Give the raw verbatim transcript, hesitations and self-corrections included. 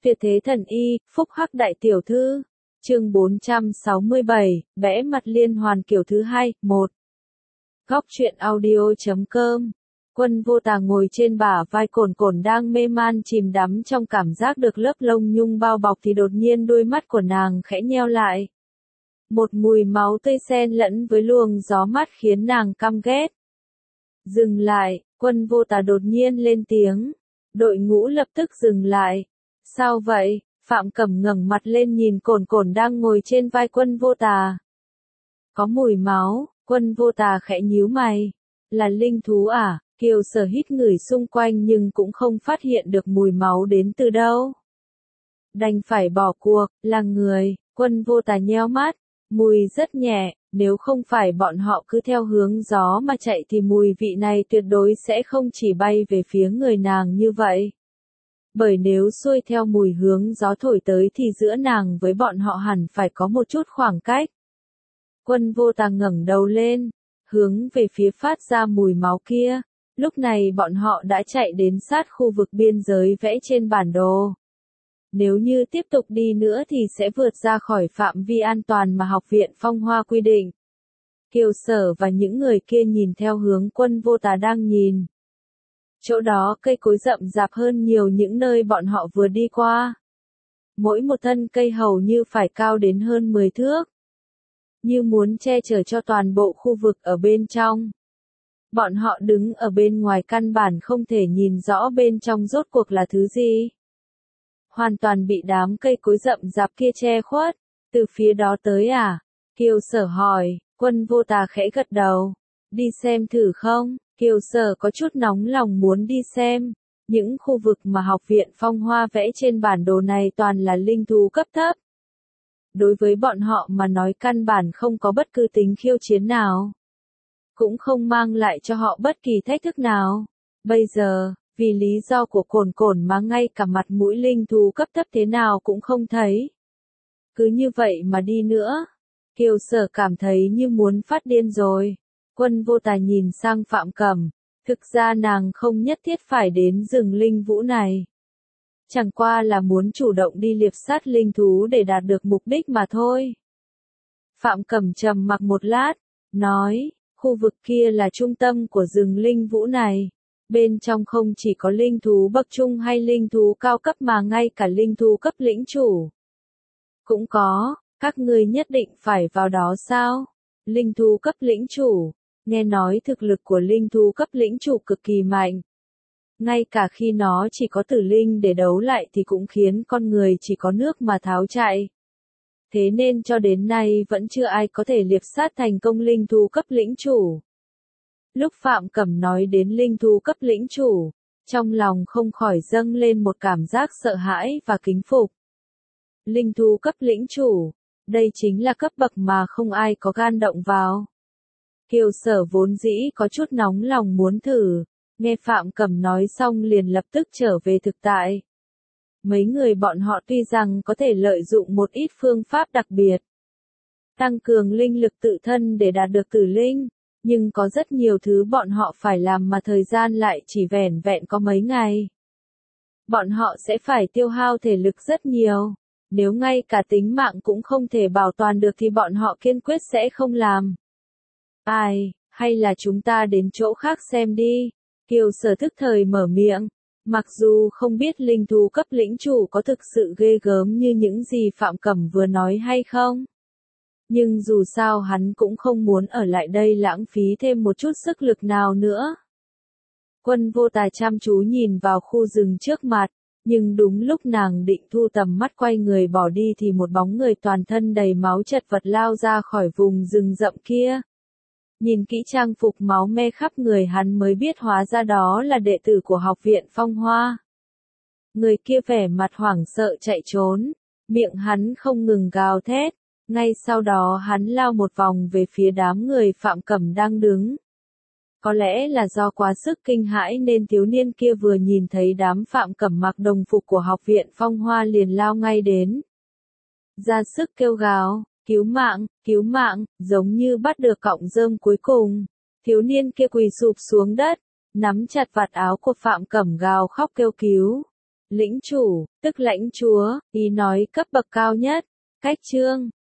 Tuyệt thế thần y, phúc hắc đại tiểu thư. Chương bốn trăm sáu mươi bảy, vẽ mặt liên hoàn kiểu thứ hai, một. Góc truyện audio chấm com. Quân Vô Tà ngồi trên bả vai Cổn Cổn đang mê man chìm đắm trong cảm giác được lớp lông nhung bao bọc thì đột nhiên đôi mắt của nàng khẽ nheo lại. Một mùi máu tươi xen lẫn với luồng gió mát khiến nàng căm ghét. Dừng lại, Quân Vô Tà đột nhiên lên tiếng. Đội ngũ lập tức dừng lại. Sao vậy? Phạm Cẩm ngẩng mặt lên nhìn Cổn Cổn đang ngồi trên vai Quân Vô Tà. Có mùi máu. Quân Vô Tà khẽ nhíu mày. Là linh thú à? Kiều Sở hít ngửi xung quanh nhưng cũng không phát hiện được mùi máu đến từ đâu. Đành phải bỏ cuộc, là người. Quân Vô Tà nheo mắt. Mùi rất nhẹ, nếu không phải bọn họ cứ theo hướng gió mà chạy thì mùi vị này tuyệt đối sẽ không chỉ bay về phía người nàng như vậy. Bởi nếu xuôi theo mùi hướng gió thổi tới thì giữa nàng với bọn họ hẳn phải có một chút khoảng cách. Quân Vô Tà ngẩng đầu lên, hướng về phía phát ra mùi máu kia. Lúc này bọn họ đã chạy đến sát khu vực biên giới vẽ trên bản đồ. Nếu như tiếp tục đi nữa thì sẽ vượt ra khỏi phạm vi an toàn mà Học viện Phong Hoa quy định. Kiều Sở và những người kia nhìn theo hướng Quân Vô Tà đang nhìn. Chỗ đó cây cối rậm rạp hơn nhiều những nơi bọn họ vừa đi qua. Mỗi một thân cây hầu như phải cao đến hơn mười thước. Như muốn che chở cho toàn bộ khu vực ở bên trong. Bọn họ đứng ở bên ngoài căn bản không thể nhìn rõ bên trong rốt cuộc là thứ gì. Hoàn toàn bị đám cây cối rậm rạp kia che khuất. Từ phía đó tới à? Kiều Sở hỏi. Quân Vô Tà khẽ gật đầu. Đi xem thử không? Kiều Sở có chút nóng lòng muốn đi xem. Những khu vực mà Học viện Phong Hoa vẽ trên bản đồ này toàn là linh thú cấp thấp. Đối với bọn họ mà nói căn bản không có bất cứ tính khiêu chiến nào. Cũng không mang lại cho họ bất kỳ thách thức nào. Bây giờ, vì lý do của Cổn Cổn mà ngay cả mặt mũi linh thú cấp thấp thế nào cũng không thấy. Cứ như vậy mà đi nữa. Kiều Sở cảm thấy như muốn phát điên rồi. Quân Vô Tà nhìn sang Phạm Cẩm. Thực ra nàng không nhất thiết phải đến rừng linh vũ này. Chẳng qua là muốn chủ động đi liệp sát linh thú để đạt được mục đích mà thôi. Phạm Cẩm trầm mặc một lát, nói, khu vực kia là trung tâm của rừng linh vũ này. Bên trong không chỉ có linh thú bậc trung hay linh thú cao cấp mà ngay cả linh thú cấp lĩnh chủ. Cũng có, các ngươi nhất định phải vào đó sao? Linh thú cấp lĩnh chủ, nghe nói thực lực của linh thú cấp lĩnh chủ cực kỳ mạnh. Ngay cả khi nó chỉ có tử linh để đấu lại thì cũng khiến con người chỉ có nước mà tháo chạy. Thế nên cho đến nay vẫn chưa ai có thể liệp sát thành công linh thú cấp lĩnh chủ. Lúc Phạm Cẩm nói đến linh thú cấp lĩnh chủ, trong lòng không khỏi dâng lên một cảm giác sợ hãi và kính phục. Linh thú cấp lĩnh chủ, đây chính là cấp bậc mà không ai có gan động vào. Kiều Sở vốn dĩ có chút nóng lòng muốn thử, nghe Phạm Cẩm nói xong liền lập tức trở về thực tại. Mấy người bọn họ tuy rằng có thể lợi dụng một ít phương pháp đặc biệt, tăng cường linh lực tự thân để đạt được tử linh, nhưng có rất nhiều thứ bọn họ phải làm mà thời gian lại chỉ vẻn vẹn có mấy ngày. Bọn họ sẽ phải tiêu hao thể lực rất nhiều, nếu ngay cả tính mạng cũng không thể bảo toàn được thì bọn họ kiên quyết sẽ không làm. Ai, hay là chúng ta đến chỗ khác xem đi. Kiều Sở thức thời mở miệng. Mặc dù không biết linh thú cấp lĩnh chủ có thực sự ghê gớm như những gì Phạm Cẩm vừa nói hay không. Nhưng dù sao hắn cũng không muốn ở lại đây lãng phí thêm một chút sức lực nào nữa. Quân Vô Tà chăm chú nhìn vào khu rừng trước mặt, nhưng đúng lúc nàng định thu tầm mắt quay người bỏ đi thì một bóng người toàn thân đầy máu chật vật lao ra khỏi vùng rừng rậm kia. Nhìn kỹ trang phục máu me khắp người hắn mới biết hóa ra đó là đệ tử của Học viện Phong Hoa. Người kia vẻ mặt hoảng sợ chạy trốn, miệng hắn không ngừng gào thét, ngay sau đó hắn lao một vòng về phía đám người Phạm Cẩm đang đứng. Có lẽ là do quá sức kinh hãi nên thiếu niên kia vừa nhìn thấy đám Phạm Cẩm mặc đồng phục của Học viện Phong Hoa liền lao ngay đến. Ra sức kêu gào. Cứu mạng, cứu mạng, giống như bắt được cọng rơm cuối cùng. Thiếu niên kia quỳ sụp xuống đất, nắm chặt vạt áo của Phạm Cẩm gào khóc kêu cứu. Lĩnh chủ, tức lãnh chúa, ý nói cấp bậc cao nhất. Cách chương